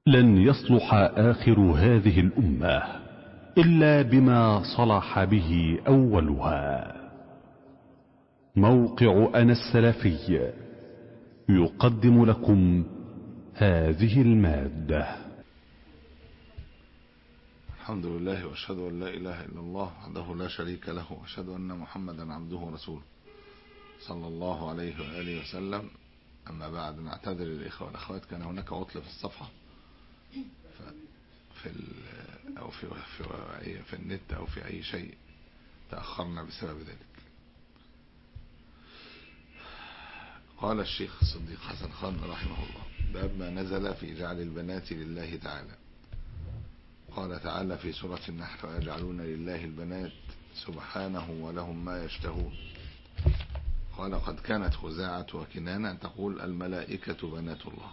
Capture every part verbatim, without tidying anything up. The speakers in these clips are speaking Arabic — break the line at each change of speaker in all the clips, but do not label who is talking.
لن يصلح آخر هذه الأمة إلا بما صلح به أولها. موقع أنا السلفي يقدم لكم هذه المادة.
الحمد لله واشهد ان لا اله الا الله وحده لا شريك له واشهد ان محمدا عبده ورسوله صلى الله عليه واله وسلم. اما بعد، نعتذر للاخوه والاخوات، كان هناك عطل في الصفحه في او في في في النت او في اي شيء، تاخرنا بسبب ذلك. قال الشيخ الصديق حسن خان رحمه الله: باب ما نزل في جعل البنات لله تعالى. قال تعالى في سورة النحل: ويجعلون لله البنات سبحانه ولهم ما يشتهون. قال: قد كانت خزاعة وكنانة تقول الملائكة بنات الله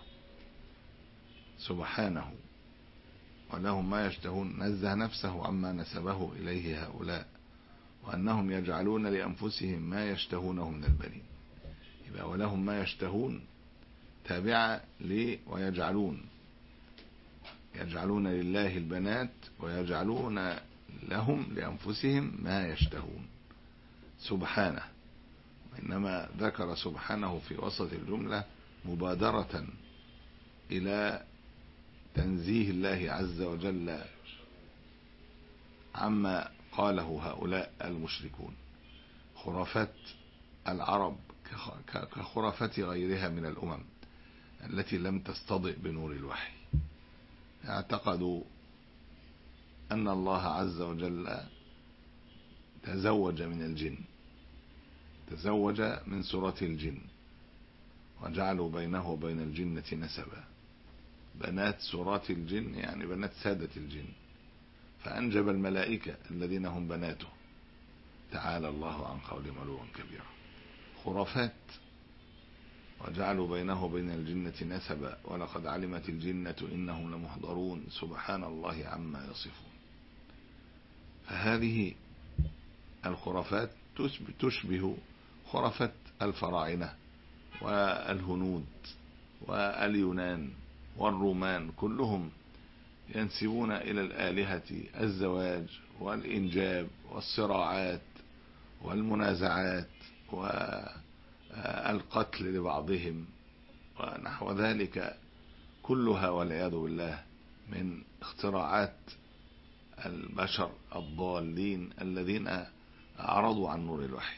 سبحانه ولهم ما يشتهون، نزه نفسه عما نسبه إليه هؤلاء وأنهم يجعلون لأنفسهم ما يشتهونه من البنين. يبقى ولهم ما يشتهون تابعة لي ويجعلون، يجعلون لله البنات ويجعلون لهم لأنفسهم ما يشتهون سبحانه. وإنما ذكر سبحانه في وسط الجملة مبادرة إلى تنزيه الله عز وجل عما قاله هؤلاء المشركون. خرافات العرب كخرافات غيرها من الأمم التي لم تستضئ بنور الوحي. اعتقدوا أن الله عز وجل تزوج من الجن، تزوج من سورة الجن، وجعلوا بينه وبين الجنة نسبا. بنات سورات الجن يعني بنات سادة الجن، فأنجب الملائكة الذين هم بناته. تعالى الله عن قولهم علوا كبيرا. خرافات. وجعلوا بينه وبين الجنة نسبا ولقد علمت الجنة إنهم لمحضرون سبحان الله عما يصفون. فهذه الخرافات تشبه خرافات الفراعنة والهنود واليونان والرومان، كلهم ينسبون إلى الآلهة الزواج والإنجاب والصراعات والمنازعات والقتل لبعضهم ونحو ذلك، كلها والعياذ بالله من اختراعات البشر الضالين الذين أعرضوا عن نور الوحي.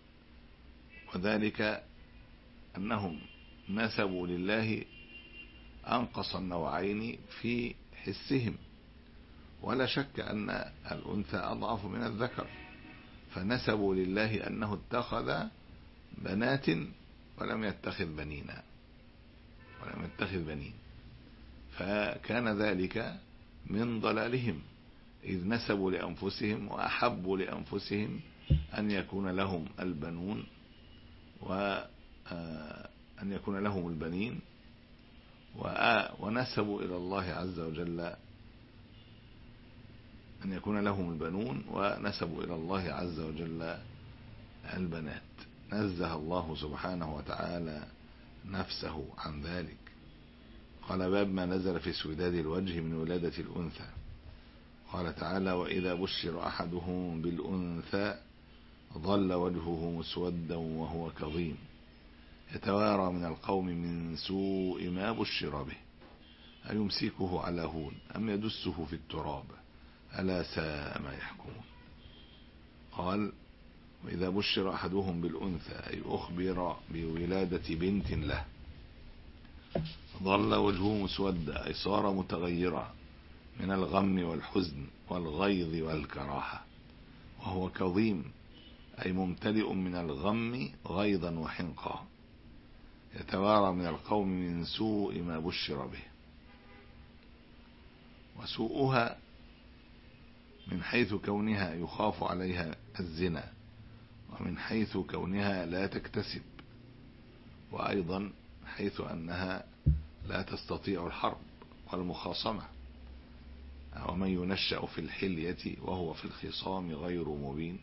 وذلك أنهم نسبوا لله أنقص النوعين في حسهم، ولا شك أن الأنثى أضعف من الذكر، فنسبوا لله أنه اتخذ بنات ولم يتخذ بنينا ولم يتخذ بنين، فكان ذلك من ضلالهم، إذ نسبوا لأنفسهم وأحبوا لأنفسهم أن يكون لهم البنون وأن يكون لهم البنين، ونسبوا إلى الله عز وجل أن يكون لهم البنون ونسبوا إلى الله عز وجل البنات. نزه الله سبحانه وتعالى نفسه عن ذلك. قال: باب ما نزل في سوداد الوجه من ولادة الأنثى. قال تعالى: وإذا بشر أحدهم بالأنثى ظل وجهه مسودا وهو كظيم يتوارى من القوم من سوء ما بشر به أيمسكه على هون أم يدسه في التراب ألا ساء ما يحكمون. قال: وإذا بشر أحدهم بالأنثى أي أخبر بولادة بنت له ظل وجهه مسودا أي صار متغيرا من الغم والحزن والغيظ والكراهة، وهو كظيم أي ممتلئ من الغم غيظا وحنقا يتوارى من القوم من سوء ما بشر به. وسوءها من حيث كونها يخاف عليها الزنا، ومن حيث كونها لا تكتسب، وأيضا حيث أنها لا تستطيع الحرب والمخاصمة. ومن ينشأ في الحلية وهو في الخصام غير مبين،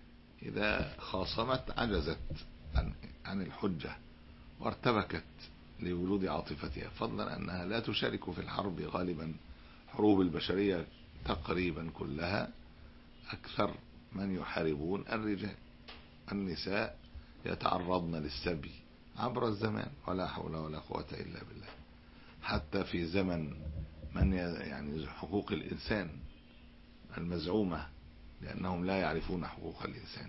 إذا خاصمت عجزت عن الحجة وارتبكت لولود عاطفتها، فضلا أنها لا تشارك في الحرب غالبا. حروب البشرية تقريبا كلها أكثر من يحاربون الرجال. النساء يتعرضن للسبي عبر الزمان ولا حول ولا قوة إلا بالله. حتى في زمن من يعني حقوق الإنسان المزعومة، لأنهم لا يعرفون حقوق الإنسان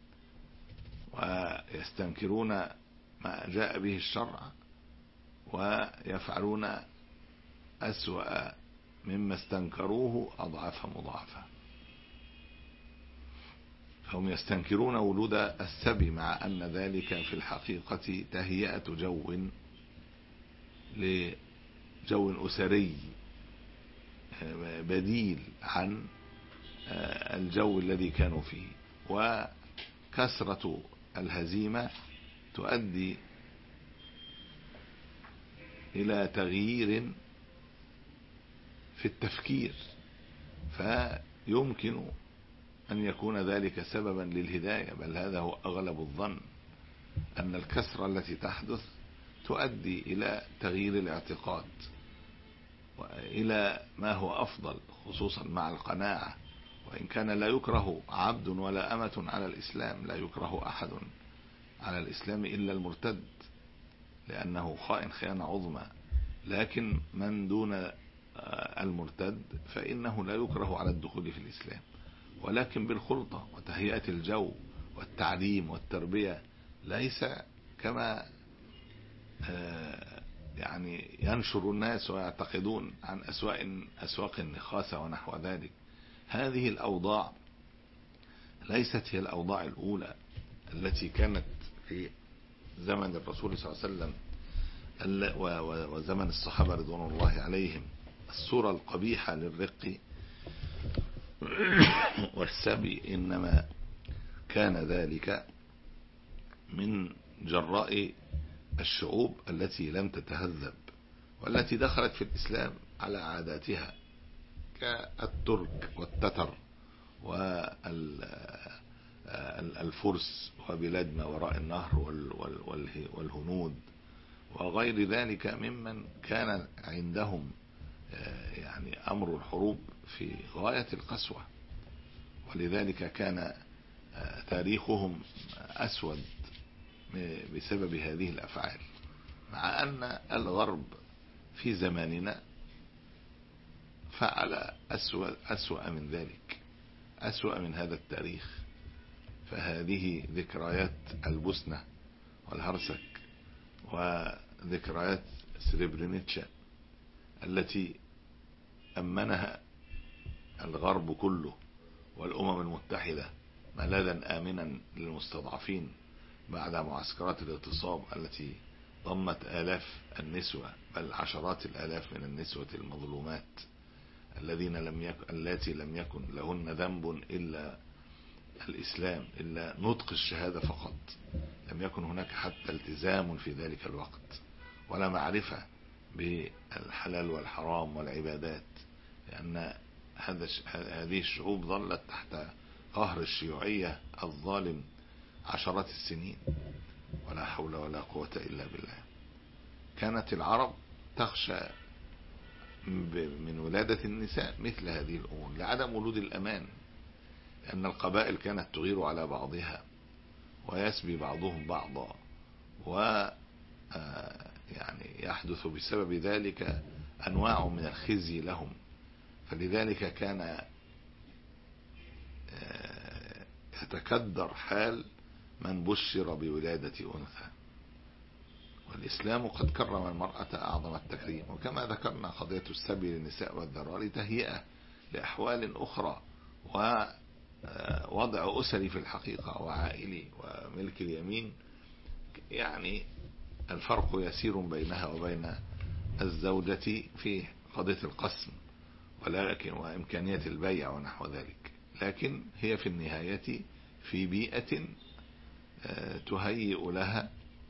ويستنكرون ما جاء به الشرع، ويفعلون أسوأ مما استنكروه أضعاف مضاعفة. فهم يستنكرون ولود السبي، مع أن ذلك في الحقيقة تهيئة جو لجو أسري بديل عن الجو الذي كانوا فيه. وكثرة الهزيمة تؤدي إلى تغيير في التفكير، فيمكن أن يكون ذلك سببا للهداية. بل هذا هو أغلب الظن، أن الكثرة التي تحدث تؤدي إلى تغيير الاعتقاد وإلى ما هو أفضل، خصوصا مع القناعة. وإن كان لا يكره عبد ولا أمة على الإسلام، لا يكره أحد على الإسلام إلا المرتد، لأنه خائن خيانة عظمى. لكن من دون المرتد فإنه لا يكره على الدخول في الإسلام، ولكن بالخلطة وتهيئة الجو والتعليم والتربية، ليس كما يعني ينشر الناس ويعتقدون عن أسواق أسواق النخاسة ونحو ذلك. هذه الأوضاع ليست هي الأوضاع الأولى التي كانت في زمن الرسول صلى الله عليه وسلم وزمن الصحابة رضوان الله عليهم. الصورة القبيحة للرق والسبي إنما كان ذلك من جراء الشعوب التي لم تتهذب، والتي دخلت في الإسلام على عاداتها، كالترك والتتر والفرس وبلاد ما وراء النهر والهنود وغير ذلك ممن كان عندهم يعني أمر الحروب في غاية القسوة. ولذلك كان تاريخهم أسود بسبب هذه الأفعال، مع أن الغرب في زماننا فعل أسوأ, أسوأ من ذلك، أسوأ من هذا التاريخ. فهذه ذكريات البوسنة والهرسك وذكريات سريبرينيتشا التي أمنها الغرب كله والأمم المتحدة ملاذا آمنا للمستضعفين بعد معسكرات الاغتصاب التي ضمت آلاف النسوة، بل عشرات الآلاف من النسوة المظلومات الذين لم يكن التي لم يكن لهن ذنب إلا الإسلام، إلا نطق الشهادة فقط. لم يكن هناك حتى التزام في ذلك الوقت ولا معرفة بالحلال والحرام والعبادات، لأن هذه الشعوب ظلت تحت قهر الشيوعية الظالم عشرات السنين، ولا حول ولا قوة إلا بالله. كانت العرب تخشى من ولادة النساء مثل هذه الأمور لعدم ولود الأمان، لأن القبائل كانت تغير على بعضها ويسبي بعضهم بعضا، و يعني يحدث بسبب ذلك أنواع من الخزي لهم. فلذلك كان يتكدر حال من بشر بولادة أنثى. والإسلام قد كرم المرأة أعظم التكريم، وكما ذكرنا قضية السبي للنساء والذرار تهيئة لأحوال أخرى ووضع أسري في الحقيقة وعائلي وملك اليمين. يعني الفرق يسير بينها وبين الزوجة في قضية القسم ولكن وإمكانية البيع ونحو ذلك، لكن هي في النهاية في بيئة تهيئ لها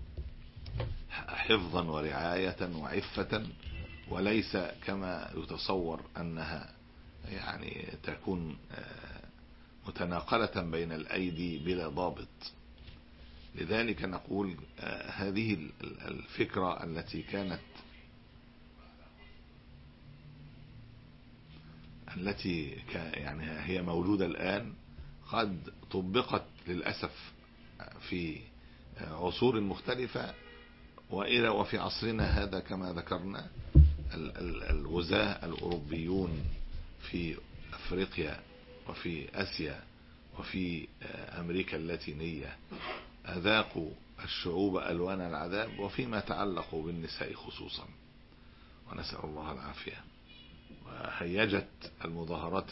حفظا ورعاية وعفة، وليس كما يتصور أنها يعني تكون متناقلة بين الأيدي بلا ضابط. لذلك نقول هذه الفكرة التي كانت التي يعني هي موجودة الآن قد طبقت للأسف في عصور مختلفة، وإلى وفي عصرنا هذا كما ذكرنا الغزاة الأوروبيون في أفريقيا وفي آسيا وفي أمريكا اللاتينية أذاقوا الشعوب ألوان العذاب، وفيما تعلق بالنساء خصوصا، ونسأل الله العافية. وهيجت المظاهرات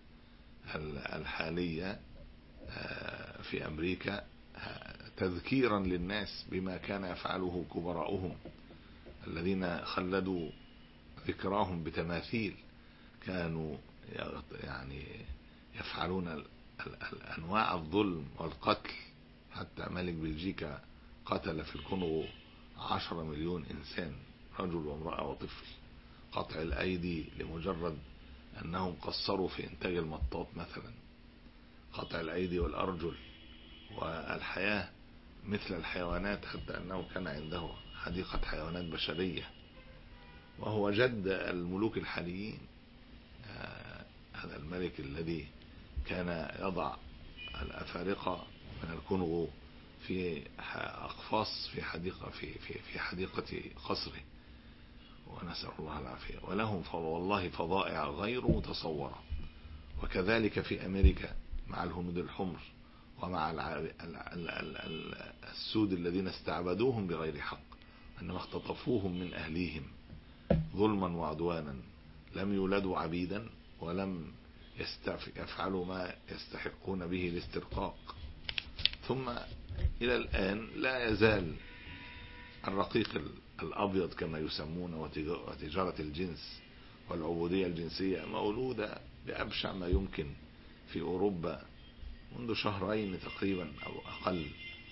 الحالية في أمريكا تذكيرا للناس بما كان يفعله كبراؤهم الذين خلدوا ذكراهم بتماثيل، كانوا يعني يفعلون أنواع الظلم والقتل. حتى ملك بلجيكا قتل في الكونغو عشرة مليون إنسان، رجل وامرأة وطفل. قطع الأيدي لمجرد أنهم قصروا في إنتاج المطاط مثلا، قطع الأيدي والأرجل، والحياة مثل الحيوانات، حتى أنه كان عنده حديقة حيوانات بشرية، وهو جد الملوك الحاليين. هذا الملك الذي كان يضع الأفارقة من الكونغو في أقفاص في حديقة في في في حديقة قصره، ونسأل الله العافية. ولهم والله فظائع غير متصورة. وكذلك في أمريكا مع الهنود الحمر ومع السود الذين استعبدوهم بغير حق، أنما اختطفوهم من أهليهم ظلما وعدوانا، لم يولدوا عبيدا ولم يفعلوا ما يستحقون به الاسترقاق. ثم إلى الآن لا يزال الرقيق الأبيض كما يسمونه وتجارة الجنس والعبودية الجنسية مولودة بأبشع ما يمكن في أوروبا منذ شهرين تقريبا أو أقل.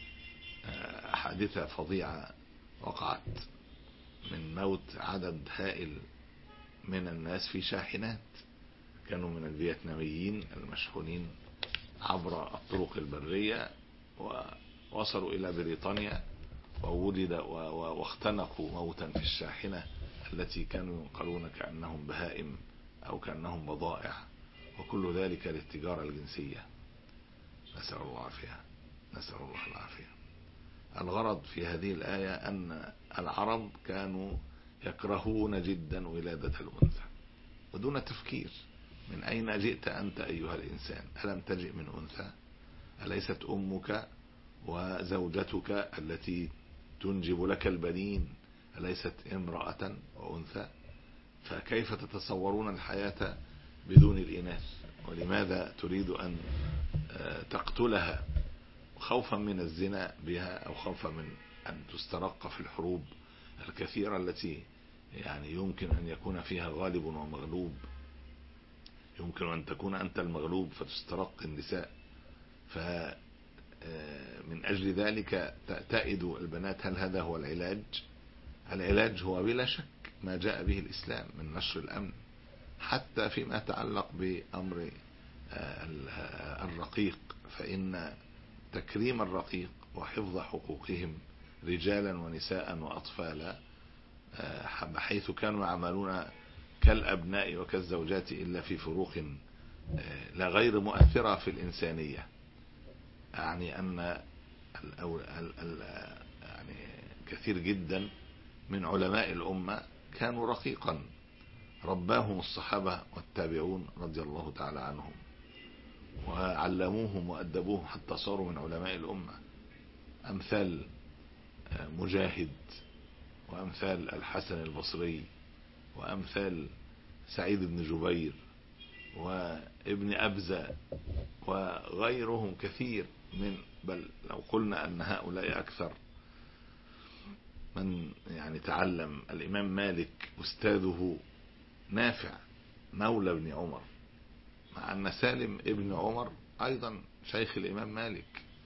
حادثة فظيعة وقعت من موت عدد هائل من الناس في شاحنات كانوا من الفيتناميين المشحونين عبر الطرق البرية، ووصلوا إلى بريطانيا ووجد واختنقوا موتا في الشاحنة التي كانوا ينقلون كأنهم بهائم أو كأنهم بضائع، وكل ذلك للتجارة الجنسية. نسأل الله العافية، نسأل الله العافية. الغرض في هذه الآية أن العرب كانوا يكرهون جدا ولادة الأنثى ودون تفكير. من أين جئت أنت أيها الإنسان؟ ألم تجئ من أنثى؟ أليست أمك وزوجتك التي تنجب لك البنين أليست امرأة وأنثى؟ فكيف تتصورون الحياة بدون الإناث؟ ولماذا تريد أن تقتلها خوفا من الزنا بها أو خوفا من أن تسترق في الحروب الكثيرة التي يعني يمكن أن يكون فيها غالب ومغلوب؟ يمكن أن تكون أنت المغلوب فتسترق النساء. فمن أجل ذلك تأتئد البنات. هل هذا هو العلاج؟ العلاج هو بلا شك ما جاء به الإسلام من نشر الأمن، حتى فيما يتعلق بأمر الرقيق، فإن تكريم الرقيق وحفظ حقوقهم رجالا ونساء وأطفالا، بحيث كانوا يعملون كالأبناء وكالزوجات إلا في فروق لا غير مؤثرة في الإنسانية. يعني أن يعني كثير جدا من علماء الأمة كانوا رقيقا رباهم الصحابة والتابعون رضي الله تعالى عنهم، وعلموهم وأدبوهم حتى صاروا من علماء الأمة، أمثال مجاهد وأمثال الحسن البصري وأمثال سعيد بن جبير وابن أبزة وغيرهم كثير من، بل لو قلنا أن هؤلاء أكثر من يعني تعلم. الإمام مالك أستاذه نافع مولى ابن عمر، مع أن سالم ابن عمر أيضا شيخ الإمام مالك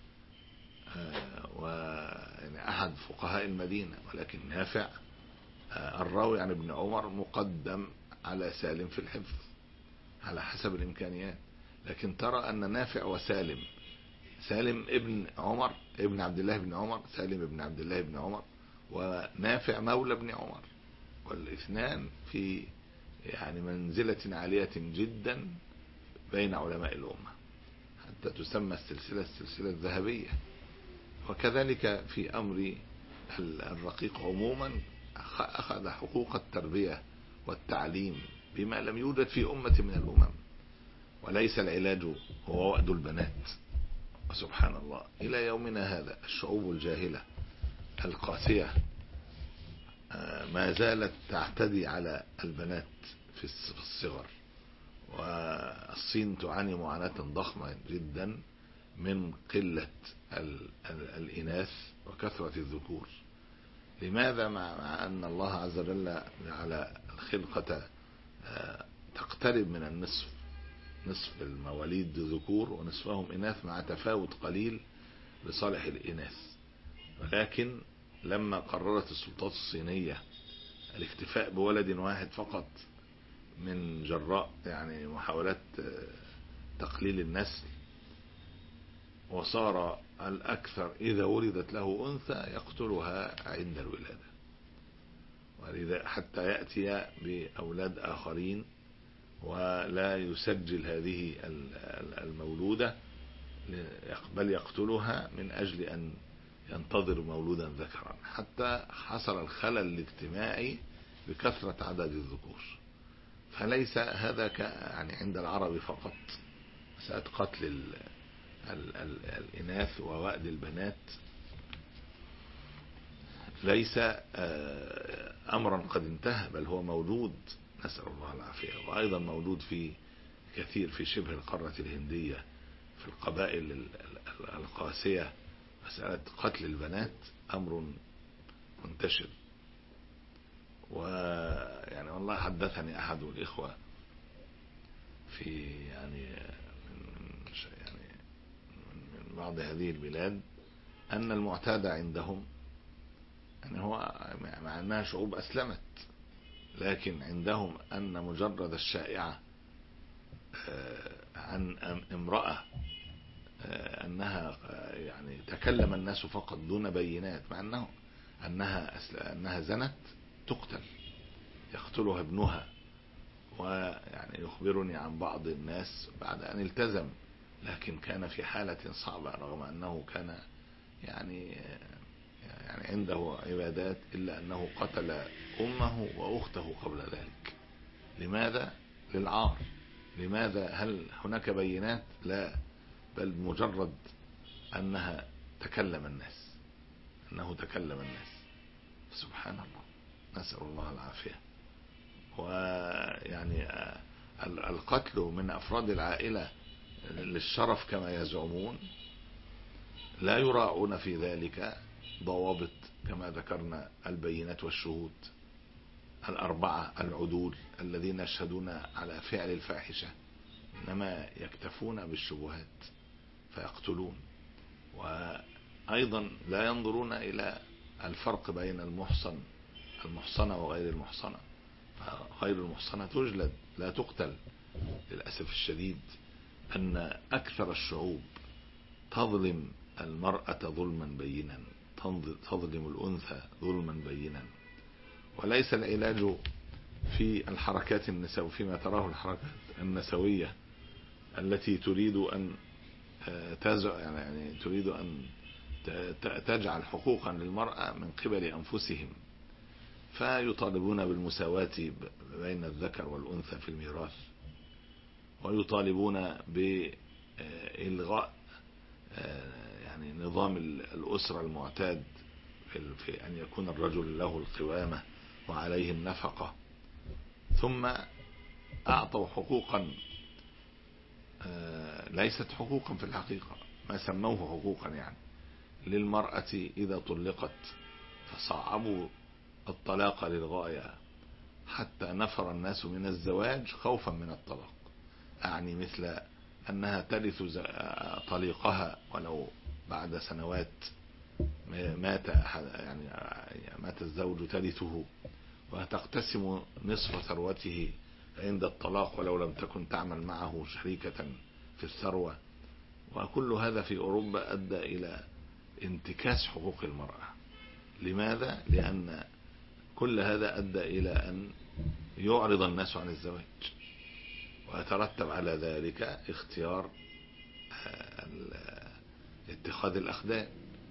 ويعني أحد فقهاء المدينة، ولكن نافع الراوي عن ابن عمر مقدم على سالم في الحفظ على حسب الإمكانيات. لكن ترى أن نافع وسالم، سالم ابن عمر ابن عبد الله بن عمر، سالم ابن عبد الله بن عمر، ونافع مولى بن عمر، والاثنان في يعني منزلة عالية جدا بين علماء الأمة، حتى تسمى السلسلة السلسلة الذهبية. وكذلك في أمر الرقيق عموما أخذ حقوق التربية والتعليم بما لم يوجد في أمة من الأمم، وليس العلاج هو وأد البنات. وسبحان الله إلى يومنا هذا الشعوب الجاهلة القاسية ما زالت تعتدي على البنات في الصغر، والصين تعاني معاناة ضخمة جدا من قلة الإناث وكثرة الذكور. لماذا؟ مع أن الله عز وجل على الخلقة تقترب من النصف، نصف المواليد ذكور ونصفهم إناث مع تفاوت قليل لصالح الإناث. ولكن لما قررت السلطات الصينية الاكتفاء بولد واحد فقط من جراء يعني محاولات تقليل النسل، وصار الأكثر إذا ولدت له أنثى يقتلها عند الولادة، ولذا حتى يأتي بأولاد آخرين ولا يسجل هذه المولودة، بل يقتلها من أجل أن ينتظر مولودا ذكرا، حتى حصل الخلل الاجتماعي بكثرة عدد الذكور. فليس هذا يعني عند العرب فقط، مسألة قتل ال ال ال الإناث ووأد البنات ليس أمرا قد انتهى، بل هو موجود، نسأل الله العافية. وأيضا موجود في كثير في شبه القارة الهندية في القبائل القاسية. مسألة قتل البنات أمر منتشر. ويعني والله حدثني أحد الإخوة في يعني من يعني من بعض هذه البلاد أن المعتاد عندهم يعني هو مع أنها شعوب أسلمت، لكن عندهم أن مجرد الشائعة عن امرأة أنها يعني تكلم الناس فقط دون بينات، مع أنه أنها أنها زنت تقتل، يقتلها ابنها. ويعني يخبرني عن بعض الناس بعد أن التزم، لكن كان في حالة صعبة رغم أنه كان يعني يعني عنده عبادات، إلا أنه قتل أمه وأخته قبل ذلك. لماذا؟ للعار. لماذا؟ هل هناك بينات؟ لا، بل مجرد أنها تكلم الناس أنه تكلم الناس. سبحان الله، نسأل الله العافية. ويعني القتل من أفراد العائلة للشرف كما يزعمون، لا يراعون في ذلك ضوابط كما ذكرنا البينات والشهود الأربعة العدول الذين يشهدون على فعل الفاحشة، إنما يكتفون بالشبهات فيقتلون. وأيضا لا ينظرون إلى الفرق بين المحصن المحصنة وغير المحصنة، غير المحصنة تجلد لا تقتل. للأسف الشديد أن أكثر الشعوب تظلم المرأة ظلما بينا، تظلم الأنثى ظلما بينا. وليس العلاج في الحركات النسوية، فيما تراه الحركات النسوية التي تريد أن تزع يعني تريد أن تجعل حقوقا للمرأة من قبل أنفسهم، فيطالبون بالمساواة بين الذكر والأنثى في الميراث، ويطالبون بإلغاء يعني نظام الأسرة المعتاد في أن يكون الرجل له القوامة وعليه النفقة. ثم أعطوا حقوقا ليست حقوقا في الحقيقة، ما سموه حقوقا يعني للمرأة إذا طلقت، فصعبوا الطلاق للغاية حتى نفر الناس من الزواج خوفا من الطلاق. أعني مثل أنها ترث طليقها ولو بعد سنوات مات يعني مات الزوج ترثه، وتقتسم نصف ثروته عند الطلاق ولو لم تكن تعمل معه شريكة في الثروة. وكل هذا في أوروبا أدى إلى انتكاس حقوق المرأة. لماذا؟ لأن كل هذا أدى إلى أن يعرض الناس عن الزواج، ويترتب على ذلك اختيار اتخاذ الأخدان،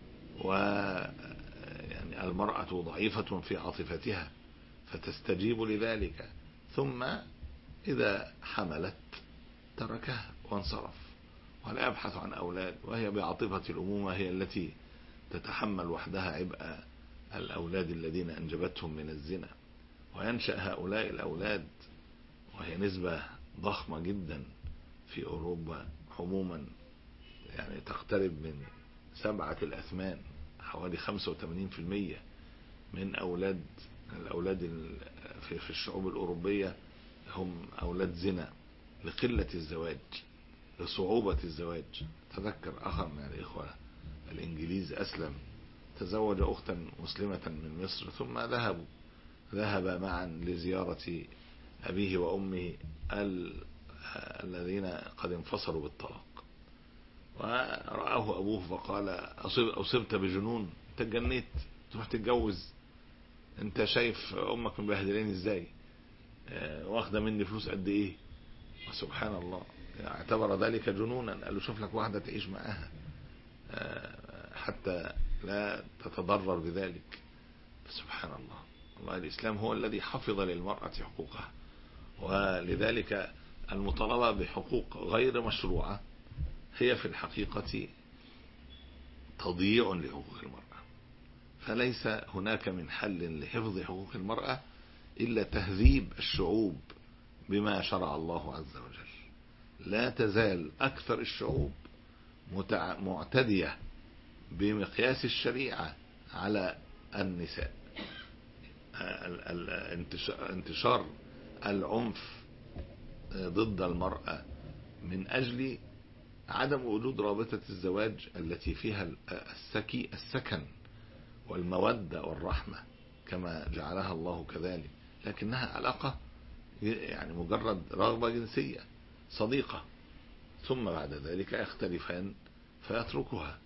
ويعني المرأة ضعيفة في عاطفتها فتستجيب لذلك، ثم إذا حملت تركها وانصرف ولا يبحث عن أولاد، وهي بعاطفة الأمومة هي التي تتحمل وحدها عبء الأولاد الذين أنجبتهم من الزنا. وينشأ هؤلاء الأولاد وهي نسبة ضخمة جدا في أوروبا عموما، يعني تقترب من سبعة الأثمان، حوالي خمسة وثمانين بالمئة من أولاد الأولاد في الشعوب الأوروبية هم أولاد زنا، لقلة الزواج، لصعوبة الزواج. تذكر أخر من الإخوة الإنجليز أسلم، تزوج أختا مسلمة من مصر، ثم ذهبوا ذهب معا لزيارة أبيه وأمه الذين قد انفصلوا بالطلاق، ورآه أبوه فقال أصبت بجنون، تجنيت تروح تتجوز؟ انت شايف أمك مبهدلين ازاي، واخده مني فلوس قد ايه؟ وسبحان الله اعتبر ذلك جنونا. قال له شوف لك واحدة تعيش معاها حتى لا تتضرر بذلك. سبحان الله. والله الإسلام هو الذي حفظ للمرأة حقوقها، ولذلك المطالبة بحقوق غير مشروعة هي في الحقيقة تضييع لحقوق المرأة. فليس هناك من حل لحفظ حقوق المرأة إلا تهذيب الشعوب بما شرع الله عز وجل. لا تزال أكثر الشعوب معتدية بمقياس الشريعة على النساء. انتشار العنف ضد المرأة من أجل عدم وجود رابطة الزواج التي فيها السكي السكن والمودة والرحمة كما جعلها الله كذلك، لكنها علاقة يعني مجرد رغبة جنسية صديقة، ثم بعد ذلك يختلفان فيتركها،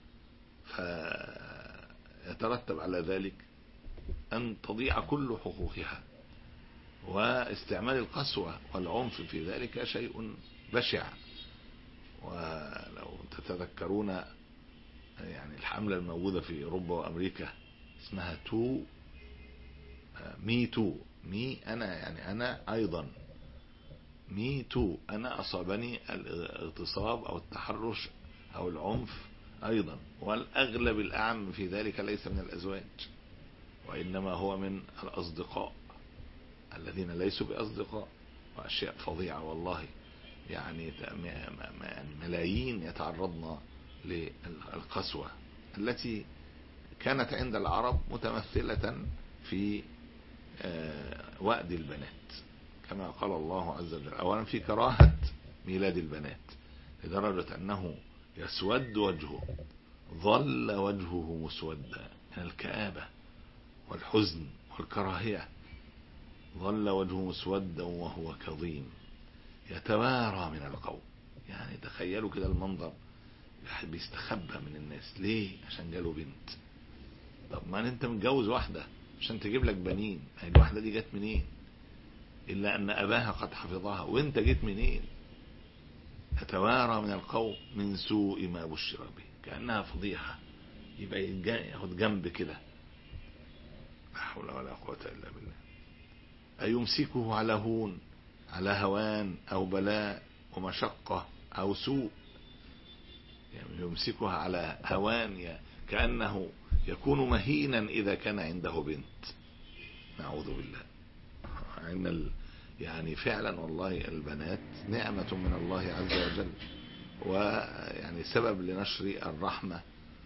فيترتب على ذلك أن تضيع كل حقوقها. واستعمال القسوة والعنف في ذلك شيء بشع. ولو تتذكرون يعني الحملة الموجودة في أوروبا وأمريكا اسمها تو مي تو مي أنا يعني أنا أيضا مي تو أنا أصابني الاغتصاب أو التحرش أو العنف أيضا، والأغلب الأعم في ذلك ليس من الأزواج، وإنما هو من الأصدقاء الذين ليسوا بأصدقاء. وأشياء فظيعة والله، يعني ملايين يتعرضن للقسوة التي كانت عند العرب متمثلة في وأد البنات، كما قال الله عز وجل أولا في كراهة ميلاد البنات، لدرجة أنه يسود وجهه، ظل وجهه مسودا من الكآبة والحزن والكراهية، ظل وجهه مسودا وهو كظيم يتوارى من القوم. يعني تخيلوا كده المنظر، بيستخبى من الناس ليه؟ عشان جاله بنت. طب ما انت متجوز واحدة عشان تجيب لك بنين، هي الواحدة دي جت منين؟ إلا أن أباها قد حفظها، وانت جيت منين؟ يتوارى من القوم من سوء ما بشر به، كأنها فضيحة، يبقى ياخد جنب كده. لا حول ولا قوة إلا بالله. أيمسكه على هون، على هوان أو بلاء ومشقة أو سوء؟ يعني يمسكها على هوان، كأنه يكون مهينا إذا كان عنده بنت، نعوذ بالله. إن يعني فعلا والله البنات نعمة من الله عز وجل، ويعني سبب لنشر الرحمة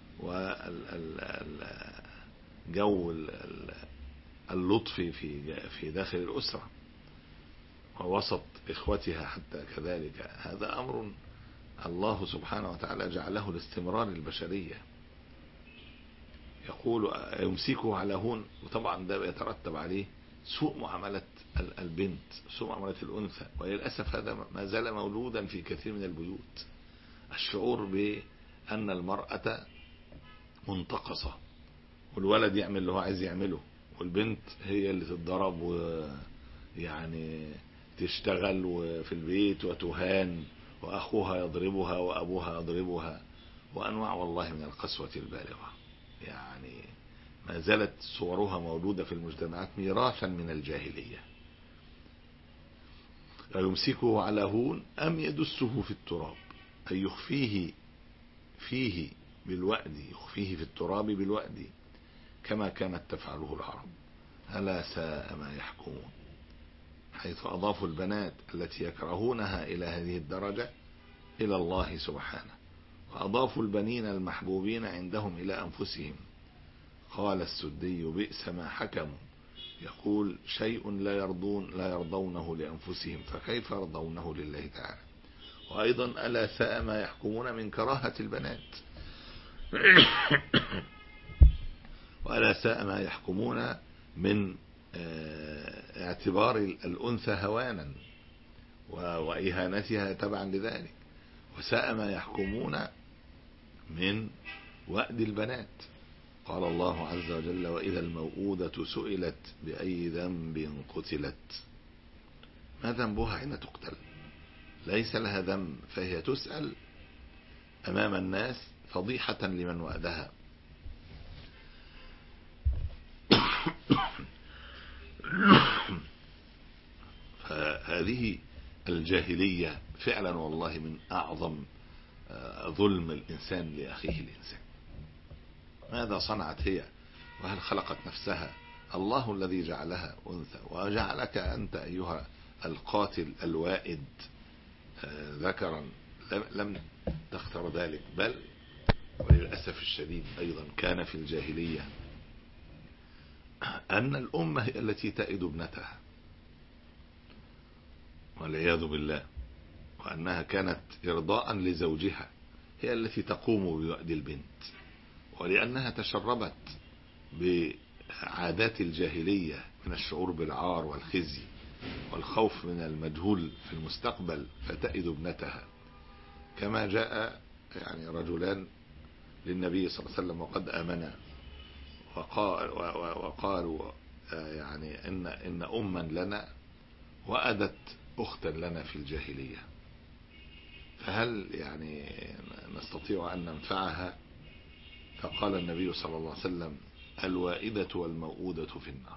والجو اللطف في في داخل الأسرة ووسط إخوتها حتى كذلك. هذا أمر الله سبحانه وتعالى جعله لاستمرار البشرية. يقول يمسكه على هون، وطبعا ده يترتب عليه سوء معاملة البنت، سوء معاملة الأنثى، وللأسف هذا ما زال مولودا في كثير من البيوت. الشعور بأن المرأة منتقصة، والولد يعمل اللي هو عايز يعمله، والبنت هي اللي تتضرب ويعني تشتغل في البيت وتهان، وأخوها يضربها وأبوها يضربها، وأنواع والله من القسوة البالغة. يعني ما زالت صورها موجودة في المجتمعات ميراثا من الجاهلية. أيمسكه على هون أم يدسه في التراب، أي يخفيه فيه بالوأد، يخفيه في التراب بالوأد كما كانت تفعله العرب. ألا ساء ما يحكمون، حيث أضافوا البنات التي يكرهونها إلى هذه الدرجة إلى الله سبحانه، وأضافوا البنين المحبوبين عندهم إلى أنفسهم. قال السدي: بئس ما حكموا، يقول شيء لا يرضون لا يرضونه لأنفسهم فكيف يرضونه لله تعالى. وأيضا ألا ساء ما يحكمون من كراهة البنات، وألا ساء ما يحكمون من اعتبار الأنثى هوانا وإهانتها تبعا لذلك، وساء ما يحكمون من وأد البنات. قال الله عز وجل: وإذا الموءودة سئلت بأي ذنب قتلت. ما ذنبها حين تقتل؟ ليس لها ذنب، فهي تسأل أمام الناس فضيحة لمن وأدها. فهذه الجاهلية فعلا والله من أعظم ظلم الإنسان لأخيه الإنسان. ماذا صنعت هي؟ وهل خلقت نفسها؟ الله الذي جعلها أنثى، وجعلك أنت أيها القاتل الوائد ذكرا، لم تختر ذلك. بل وللأسف الشديد أيضا كان في الجاهلية أن الأمة هي التي تئد ابنتها والعياذ بالله، وأنها كانت إرضاء لزوجها هي التي تقوم بوأد البنت، ولأنها تشربت بعادات الجاهلية من الشعور بالعار والخزي والخوف من المجهول في المستقبل فتئد ابنتها. كما جاء يعني رجلان للنبي صلى الله عليه وسلم وقد آمنا، وقال وقالوا يعني إن, إن أما لنا وأدت أختا لنا في الجاهلية، فهل يعني نستطيع أن ننفعها؟ فقال النبي صلى الله عليه وسلم: الوائدة والموؤودة في النار.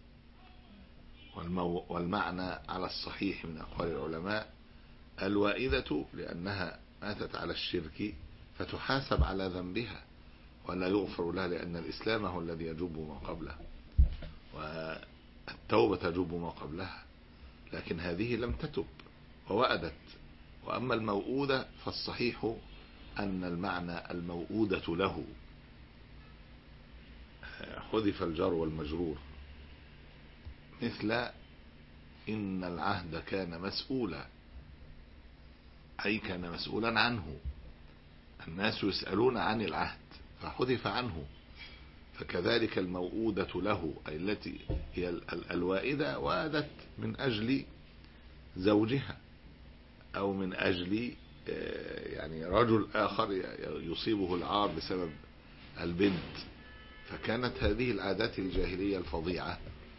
والمو والمعنى على الصحيح من أقوال العلماء: الوائدة لأنها ماتت على الشرك فتحاسب على ذنبها ولا يغفر لها، لأن الإسلام هو الذي يجب ما قبله والتوبة تجب ما قبلها، لكن هذه لم تتب ووأدت. وأما الموؤودة فالصحيح أن المعنى الموؤودة له، حذف الجار والمجرور، مثل إن العهد كان مسؤولا، أي كان مسؤولا عنه، الناس يسألون عن العهد فحذف عنه. فكذلك الموؤودة له أي التي هي الوائدة وادت من أجل زوجها أو من أجل يعني رجل آخر يصيبه العار بسبب البنت. فكانت هذه العادات الجاهلية الفظيعة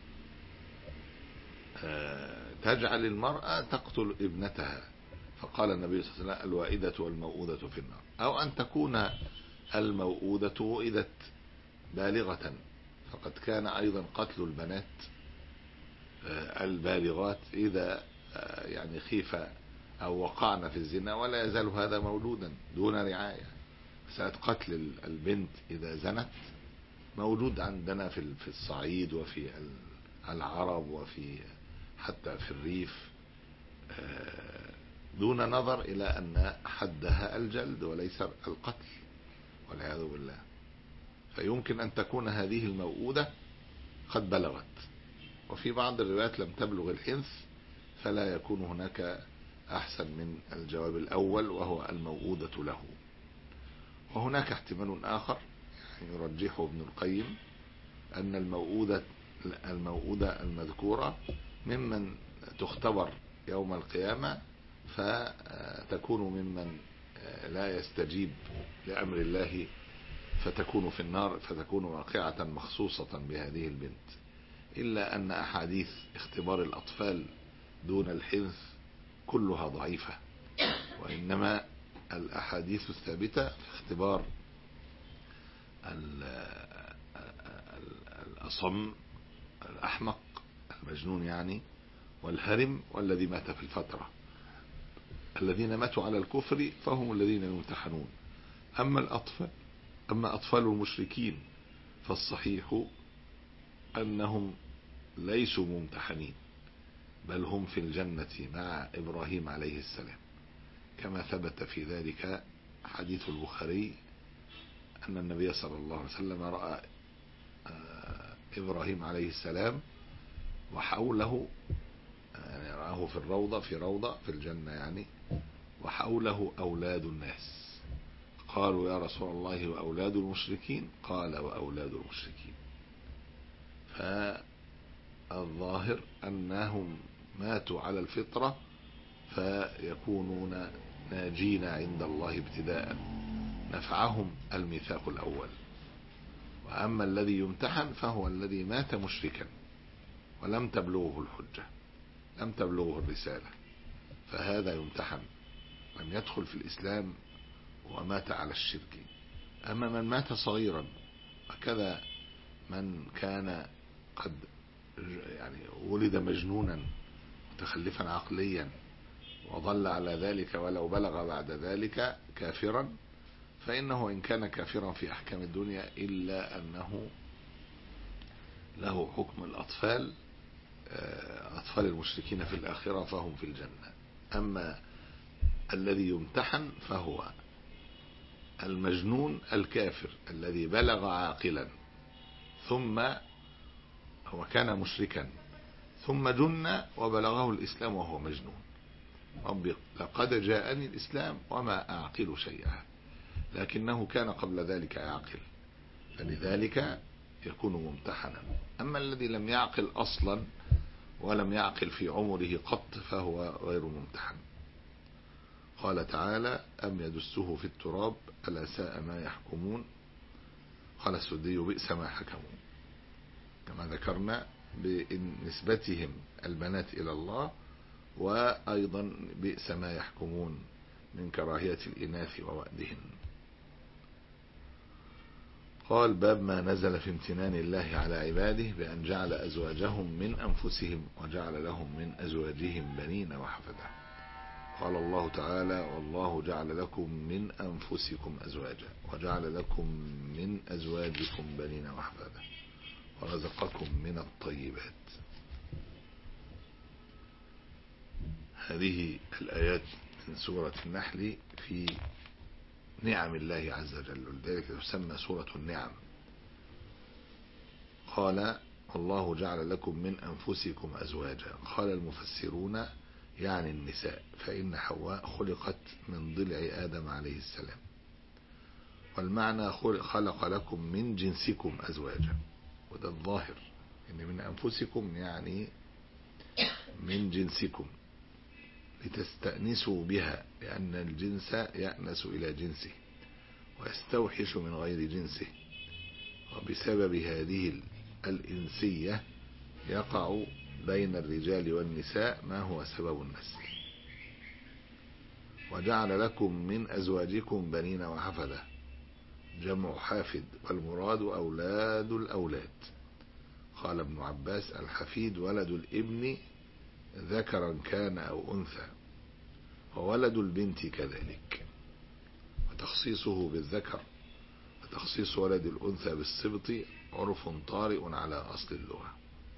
تجعل المرأة تقتل ابنتها. فقال النبي صلى الله عليه وسلم: الوائدة والموؤودة في النار. أو أن تكون الموؤودة وئدت بالغة، فقد كان أيضا قتل البنات البالغات إذا يعني خيف أو وقعنا في الزنا، ولا يزال هذا موجودا دون رعاية. مسألة قتل البنت إذا زنت موجود عندنا في الصعيد وفي العرب وفي حتى في الريف، دون نظر إلى أن حدها الجلد وليس القتل والعياذ بالله. فيمكن أن تكون هذه الموؤودة قد بلغت، وفي بعض الروايات لم تبلغ الحنث، فلا يكون هناك أحسن من الجواب الأول وهو الموؤودة له. وهناك احتمال آخر يعني يرجحه ابن القيم، أن الموؤودة الموؤودة المذكورة ممن تختبر يوم القيامة فتكون ممن لا يستجيب لأمر الله فتكون في النار، فتكون واقعة مخصوصة بهذه البنت. إلا أن أحاديث اختبار الأطفال دون الحنث كلها ضعيفة، وإنما الأحاديث الثابتة في اختبار الأصم الأحمق المجنون يعني، والهرم، والذي مات في الفترة. الذين ماتوا على الكفر فهم الذين يمتحنون. أما الأطفال أما أطفال المشركين فالصحيح أنهم ليسوا ممتحنين، بل هم في الجنة مع إبراهيم عليه السلام، كما ثبت في ذلك حديث البخاري أن النبي صلى الله عليه وسلم رأى إبراهيم عليه السلام وحوله، يعني رآه في الروضة في روضة في الجنة يعني، وحوله أولاد الناس. قالوا يا رسول الله وأولاد المشركين؟ قال وأولاد المشركين. فالظاهر أنهم ماتوا على الفطرة فيكونون ناجين عند الله ابتداء، نفعهم الميثاق الأول. وأما الذي يمتحن فهو الذي مات مشركا ولم تبلغه الحجة، لم تبلغه الرسالة، فهذا يمتحن، لم يدخل في الإسلام ومات على الشرك. أما من مات صغيرا، وكذا من كان قد يعني ولد مجنونا متخلفا عقليا وظل على ذلك ولو بلغ بعد ذلك كافرا، فإنه إن كان كافرا في أحكام الدنيا إلا أنه له حكم الأطفال، أطفال المشركين في الآخرة، فهم في الجنة. أما الذي يمتحن فهو المجنون الكافر الذي بلغ عاقلا ثم هو كان مشركا ثم جن وبلغه الإسلام وهو مجنون. ربي لقد جاءني الإسلام وما أعقل شيئا، لكنه كان قبل ذلك يعقل، فلذلك يكون ممتحنا. أما الذي لم يعقل أصلا ولم يعقل في عمره قط فهو غير ممتحن. قال تعالى أم يدسه في التراب ألا ساء ما يحكمون. قال السدي بئس ما حكموا، كما ذكرنا بنسبتهم البنات إلى الله، وأيضا بئس ما يحكمون من كراهية الإناث ووأدهن. قال باب ما نزل في امتنان الله على عباده بأن جعل أزواجهم من أنفسهم وجعل لهم من أزواجهم بنين وحفدة. قال الله تعالى والله جعل لكم من أنفسكم أزواجا وجعل لكم من أزواجكم بنين وحفدة ورزقكم من الطيبات. هذه الآيات من سورة النحل في نعم الله عز وجل، ولذلك تسمى سورة النعم. قال والله جعل لكم من أنفسكم أزواجا. قال المفسرون يعني النساء، فإن حواء خلقت من ضلع آدم عليه السلام، والمعنى خلق لكم من جنسكم أزواجا، وده الظاهر إن من أنفسكم يعني من جنسكم لتستأنسوا بها، لأن الجنس يأنس إلى جنسه ويستوحش من غير جنسه، وبسبب هذه الإنسية يقع بين الرجال والنساء ما هو سبب النسل. وجعل لكم من أزواجكم بنين وحفدة، جمع حافد، والمراد أولاد الأولاد. قال ابن عباس الحفيد ولد الابن ذكرا كان أو أنثى، وولد البنت كذلك، وتخصيصه بالذكر وتخصيص ولد الأنثى بالسبط عرف طارئ على أصل اللغة.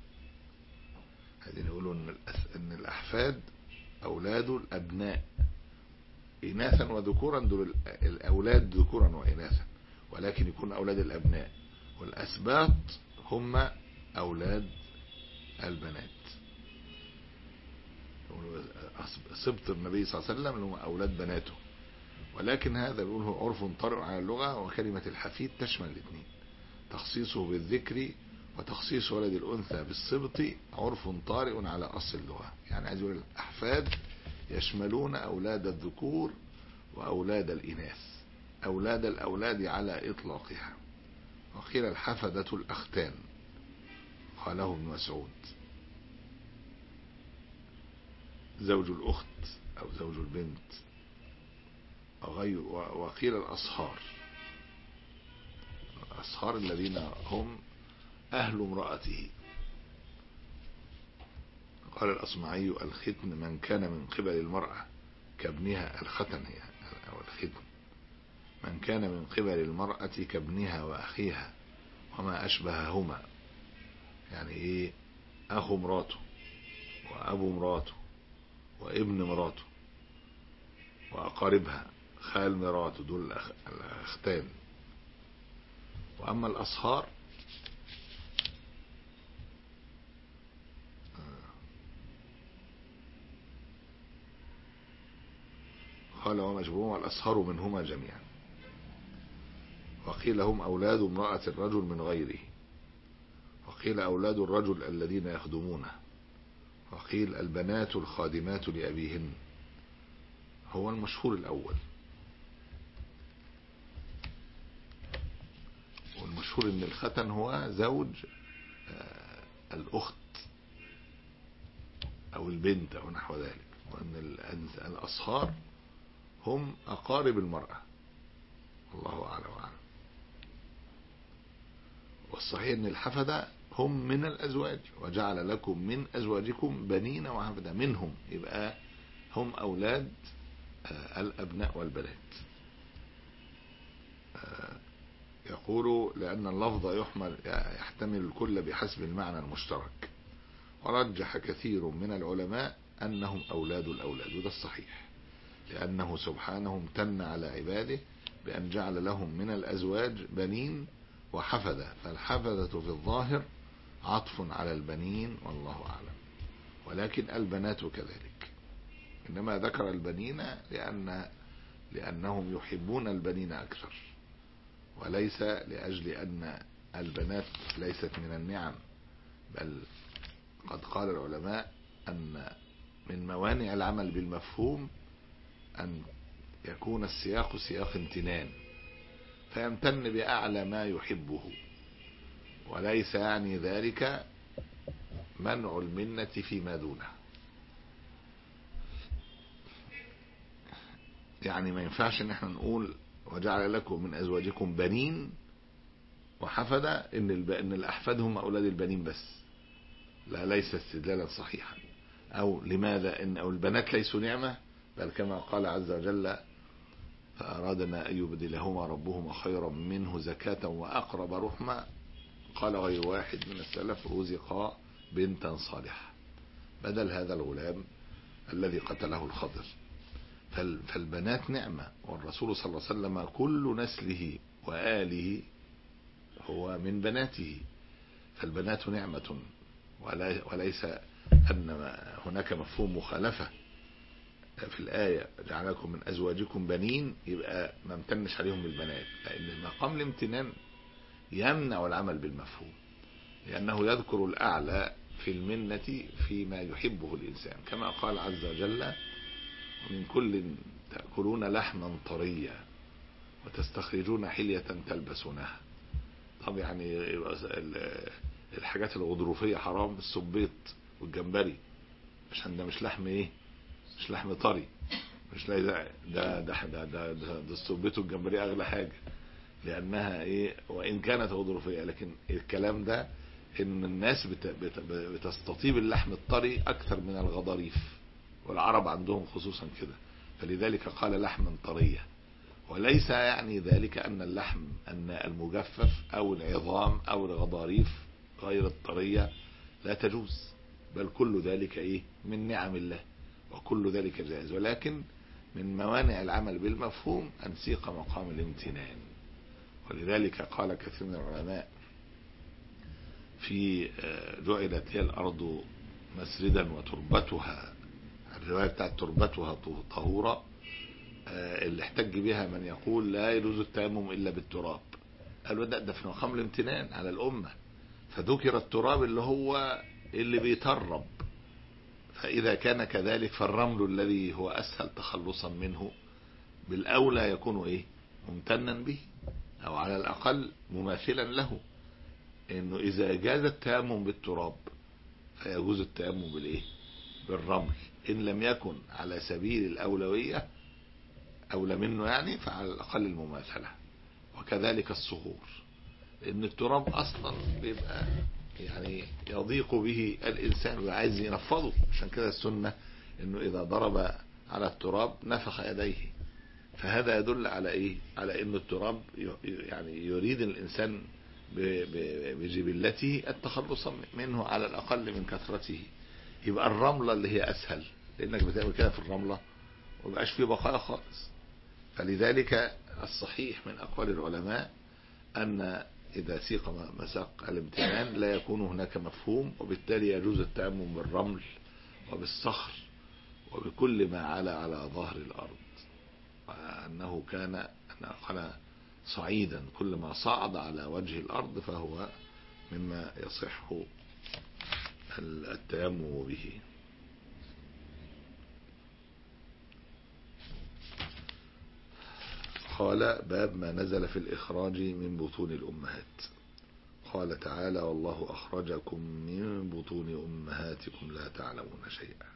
هذين يقولوا أن الأحفاد أولاد الأبناء إناثا وذكورا، دول الأولاد ذكورا وإناثا، ولكن يكون أولاد الأبناء، والأسباط هم أولاد البنات. سبط النبي صلى الله عليه وسلم هم أولاد بناته، ولكن هذا بيقوله عرف طارئ على اللغة، وكلمة الحفيد تشمل الاثنين، تخصيصه بالذكر وتخصيص ولد الأنثى بالسبط عرف طارئ على أصل اللغة. يعني عايز يقول الأحفاد يشملون أولاد الذكور وأولاد الإناث، أولاد الأولاد على إطلاقها. وقيل الحفدة الأختان، قاله ابن مسعود، زوج الأخت أو زوج البنت. وقيل الأصهار، الأصهار الذين هم أهل امرأته. قال الأصمعي الختن من كان من قبل المرأة كابنها، الختن هي أو الختن، من كان من قبل المرأة كابنها وأخيها وما أشبههما، يعني إيه؟ أخو مراته وأبو مراته وابن مراته وأقاربها، خال مراته، دول الأختان. وأما الأصهار قال ومجبوهما الأصهار منهما جميعا. وقيل هم أولاد امرأة الرجل من غيره، وقيل أولاد الرجل الذين يخدمونه، وقيل البنات الخادمات لأبيهن. هو المشهور الأول، والمشهور ان الختن هو زوج الأخت أو البنت أو نحو ذلك، وأن الأصهار هم أقارب المرأة، الله أعلم وأعلم. والصحيح أن الحفدة هم من الأزواج، وجعل لكم من أزواجكم بنين وحفدة، منهم، يبقى هم أولاد الأبناء والبنات. يقول لأن اللفظ يحمل يحتمل الكل بحسب المعنى المشترك، ورجح كثير من العلماء أنهم أولاد الأولاد، وده الصحيح، لأنه سبحانه امتن على عباده بأن جعل لهم من الأزواج بنين وحفدة، فالحفدة في الظاهر عطف على البنين والله أعلم، ولكن البنات كذلك، إنما ذكر البنين لأن لأنهم يحبون البنين أكثر، وليس لأجل أن البنات ليست من النعم، بل قد قال العلماء أن من موانع العمل بالمفهوم أن يكون السياق سياق امتنان، فيمتن بأعلى ما يحبه، وليس يعني ذلك منع المنة فيما دونه. يعني ما ينفعش ان احنا نقول وجعل لكم من ازواجكم بنين وحفدة ان ان الاحفاد هم اولاد البنين بس، لا، ليس استدلالا صحيحا. او لماذا ان او البنات ليسوا نعمة، بل كما قال عز وجل فأرادنا أن يبدلهما ربهما خيرا منه زكاة وأقرب رحمة، قال غير واحد من السلف رزقا بنتا صالحة بدل هذا الغلام الذي قتله الخضر. فالبنات نعمة، والرسول صلى الله عليه وسلم كل نسله وآله هو من بناته، فالبنات نعمة، وليس أن هناك مفهوم مخالفة في الآية جعلكم من أزواجكم بنين يبقى ما امتنش عليهم بالبنات، لأن مقام الامتنان يمنع العمل بالمفهوم، لأنه يذكر الأعلى في المنة فيما يحبه الإنسان، كما قال عز وجل ومن كل تأكلون لحما طريا وتستخرجون حلية تلبسونها. طب يعني الحاجات الغضروفية حرام، السبيط والجمبري، عشان ده مش لحم ايه، مش لحم طري، مش لا ده ده ده ده ده, ده, ده السبيط والجمبري اغلى حاجة لانها ايه وان كانت غضروفية، لكن الكلام ده ان الناس بت بت بتستطيب اللحم الطري اكثر من الغضاريف، والعرب عندهم خصوصا كده، فلذلك قال لحما طرية، وليس يعني ذلك ان اللحم ان المجفف او العظام او الغضاريف غير الطرية لا تجوز، بل كل ذلك ايه من نعم الله، وكل ذلك جائز، ولكن من موانع العمل بالمفهوم أن سيق مقام الامتنان. ولذلك قال كثير من العلماء في جعلت هي الأرض مسردا وتربتها، الرواية بتاعت تربتها طهورة، اللي احتج بها من يقول لا يجوز التيمم إلا بالتراب، قالوا ده, ده في مقام الامتنان على الأمة، فذكر التراب اللي هو اللي بيترب، فإذا كان كذلك فالرمل الذي هو أسهل تخلصا منه بالأولى يكون إيه ممتنا به، أو على الأقل مماثلا له. إنه إذا جاز التيمم بالتراب فيجوز التيمم بالإيه بالرمل، إن لم يكن على سبيل الأولوية أولى منه يعني، فعلى الأقل المماثلة. وكذلك الصخور، لأن التراب أصلا بيبقى يعني يضيق به الإنسان وعايز ينفضه، عشان كده السنة إنه إذا ضرب على التراب نفخ يديه. فهذا يدل على إيه على إن التراب يعني يريد الإنسان بجبلته التخلص منه على الأقل من كثرته. يبقى الرملة اللي هي أسهل، لأنك بتعمل كده في الرملة ومبقاش فيه بقايا خالص. فلذلك الصحيح من أقوال العلماء أن إذا سيق مساق الامتنان لا يكون هناك مفهوم، وبالتالي يجوز التيمم بالرمل وبالصخر وبكل ما على على ظهر الأرض. وأنه كان أن قال صعيدا، كل ما صعد على وجه الأرض فهو مما يصح التيمم به. قال باب ما نزل في الإخراج من بطون الأمهات. قال تعالى والله أخرجكم من بطون أمهاتكم لا تعلمون شيئا،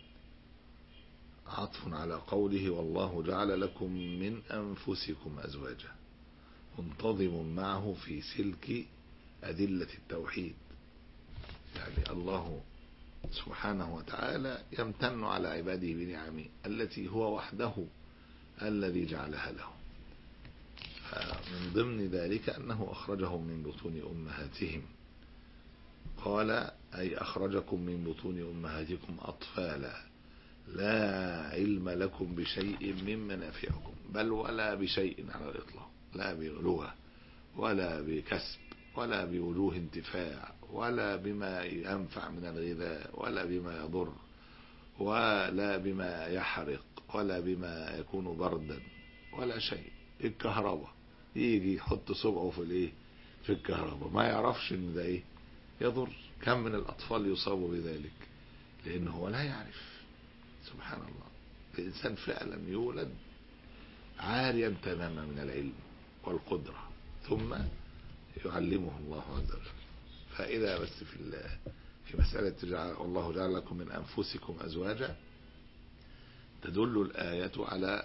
عطف على قوله والله جعل لكم من أنفسكم أزواجا، منتظم معه في سلك أدلة التوحيد. يعني الله سبحانه وتعالى يمتن على عباده بنعمه التي هو وحده الذي جعلها لهم. من ضمن ذلك أنه أخرجهم من بطون أمهاتهم. قال أي أخرجكم من بطون أمهاتكم أطفالا لا علم لكم بشيء من منافعكم، بل ولا بشيء على الإطلاق، لا بلغة ولا بكسب ولا بوجوه انتفاع ولا بما ينفع من الغذاء ولا بما يضر ولا بما يحرق ولا بما يكون بردا ولا شيء. الكهرباء يجي يحط صبعه في الايه في الكهرباء ما يعرفش ان ده ايه يضر. كم من الاطفال يصابوا بذلك لانه هو لا يعرف. سبحان الله، الانسان فعلا يولد عاريا تماما من العلم والقدرة، ثم يعلمه الله عز وجل. فإذا بس في في مسألة جعل الله جعل لكم من أنفسكم أزواجا، تدل الآية على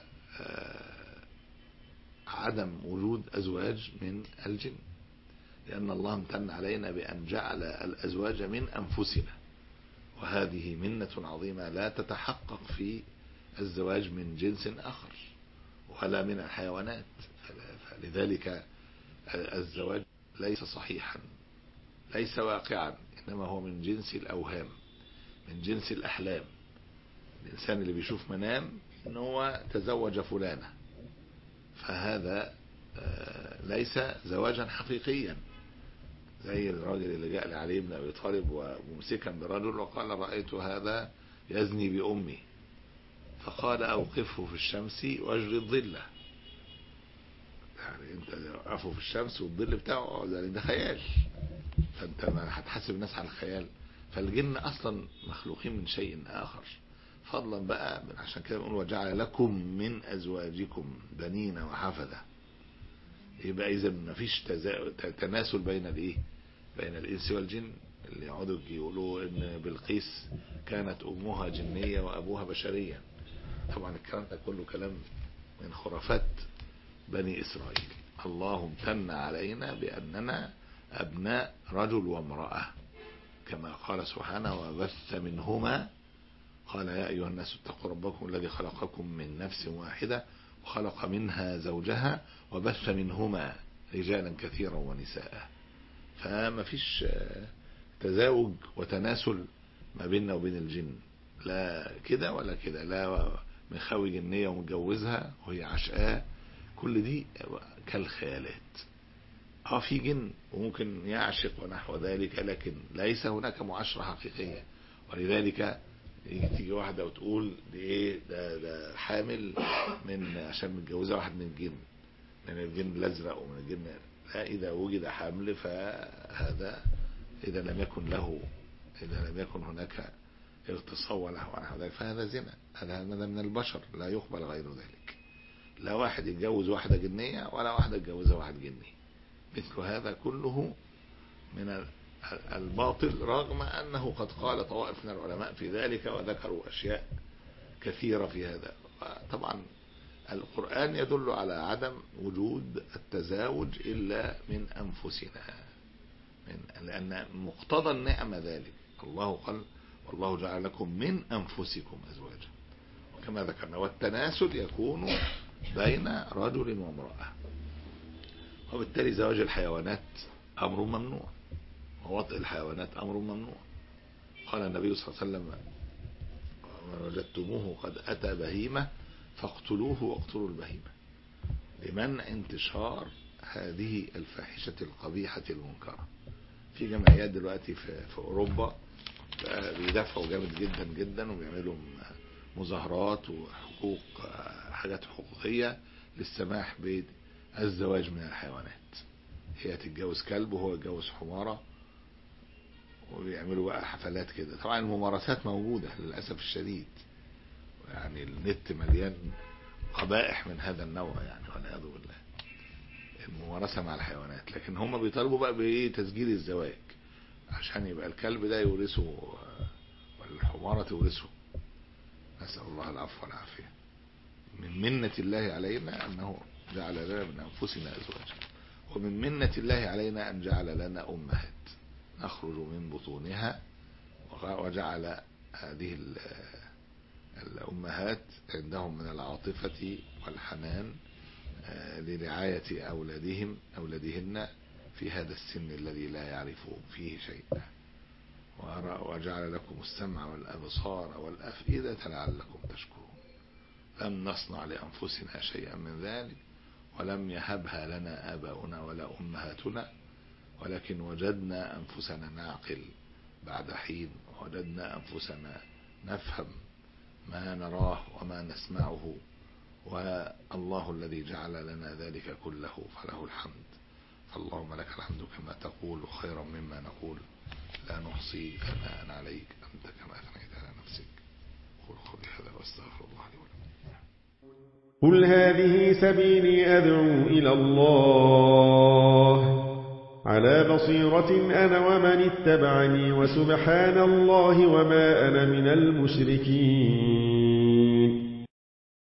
عدم وجود أزواج من الجن، لأن الله امتن علينا بأن جعل الأزواج من أنفسنا، وهذه منة عظيمة لا تتحقق في الزواج من جنس آخر ولا من الحيوانات. فلذلك الزواج ليس صحيحا، ليس واقعا، إنما هو من جنس الأوهام، من جنس الأحلام. الإنسان اللي بيشوف منام إنه هو تزوج فلانة، فهذا ليس زواجا حقيقيا. زي الراجل اللي جاء لعلي بن أبي طالب وممسكا برجل وقال رأيت هذا يزني بأمي، فقال أوقفه في الشمس واجري الظلة. يعني انت وقفه في الشمس والظل بتاعه يعني ده خيال، فانت ما هتحاسب الناس على الخيال. فالجن اصلا مخلوقين من شيء اخر، فضلا بقى من عشان كده بنقول وجعل لكم من ازواجكم بنين وحفدة. يبقى اذا ما فيش تناسل بين الايه بين الانس والجن. اللي يقعدوا يقولوا ان بلقيس كانت امها جنية وابوها بشريا، طبعا الكلام ده كله كلام من خرافات بني إسرائيل. الله امتن علينا بأننا أبناء رجل وامرأة، كما قال سبحانه وبث منهما. قال يا أيها الناس اتقوا ربكم الذي خلقكم من نفس واحدة وخلق منها زوجها وبث منهما رجالا كثيرا ونساء. فما فيش تزاوج وتناسل ما بيننا وبين الجن، لا كده ولا كده، لا مخاوي جنية ومتجوزها وهي عشقاه. كل دي كالخيالات. اه في جن وممكن يعشق ونحو ذلك، لكن ليس هناك معاشرة حقيقية. ولذلك تيجي واحدة وتقول دي ايه ده, ده حامل من عشان متجوزة واحد من الجن، من الجن الازرق ومن الجن. لا، اذا وجد حمل فهذا اذا لم يكن له اذا لم يكن هناك اغتصاب له ونحو ذلك فهذا زنا، هذا من البشر لا يقبل غير ذلك. لا واحد يتجوز واحدة جنية ولا واحدة يتجوزها واحد جني. مثل هذا كله من الباطل، رغم أنه قد قال طوائف من العلماء في ذلك وذكروا أشياء كثيرة في هذا. طبعا القرآن يدل على عدم وجود التزاوج إلا من أنفسنا، من لأن مقتضى النعمة ذلك. الله قال والله جعل لكم من أنفسكم أزواجا، وكما ذكرنا والتناسل يكون بين رجل وامرأة، وبالتالي زواج الحيوانات أمر ممنوع ووطئ الحيوانات أمر ممنوع. قال النبي صلى الله عليه وسلم ومن وجدتموه قد أتى بهيمة فاقتلوه واقتلوا البهيمة، لمنع انتشار هذه الفاحشة القبيحة المنكرة. في جمعيات دلوقتي في, في أوروبا بيدافعوا جامد جدا جدا وبيعملوا مظاهرات وحقوق حاجات حقوقية للسماح بالزواج من الحيوانات. هي تتجوز كلب وهو يتجوز حمارة، وبيعملوا بقى حفلات كده. طبعا الممارسات موجودة للأسف الشديد، يعني النت مليان قبائح من هذا النوع يعني، والعياذ بالله، الممارسة مع الحيوانات. لكن هم بيطالبوا بقى بايه؟ تسجيل الزواج عشان يبقى الكلب ده يورثه والحمارة تورثه. نسأل الله العفو والعافية. من منة الله علينا أنه جعل لنا من أنفسنا أزواجا، ومن منة الله علينا أن جعل لنا أمهات نخرج من بطونها، وجعل هذه الأمهات عندهم من العاطفة والحنان لرعاية أولادهم أولادهن في هذا السن الذي لا يعرف فيه شيئا. وجعل لكم السمع والأبصار والأفئدة لعلكم تشكرون. لم نصنع لأنفسنا شيئا من ذلك، ولم يهبها لنا آباؤنا ولا أمهاتنا، ولكن وجدنا أنفسنا نعقل بعد حين، وجدنا أنفسنا نفهم ما نراه وما نسمعه، والله الذي جعل لنا ذلك كله فله الحمد. فاللهم لك الحمد كما تقول خيرا مما نقول، لا نحصي ثناء عليك أنت كما أثنيت على نفسك. قل قولي هذا واستغفر الله لي ولكم.
قل هذه سبيلي أدعو إلى الله على بصيرة أنا ومن اتبعني، وسبحان الله وما أنا من المشركين.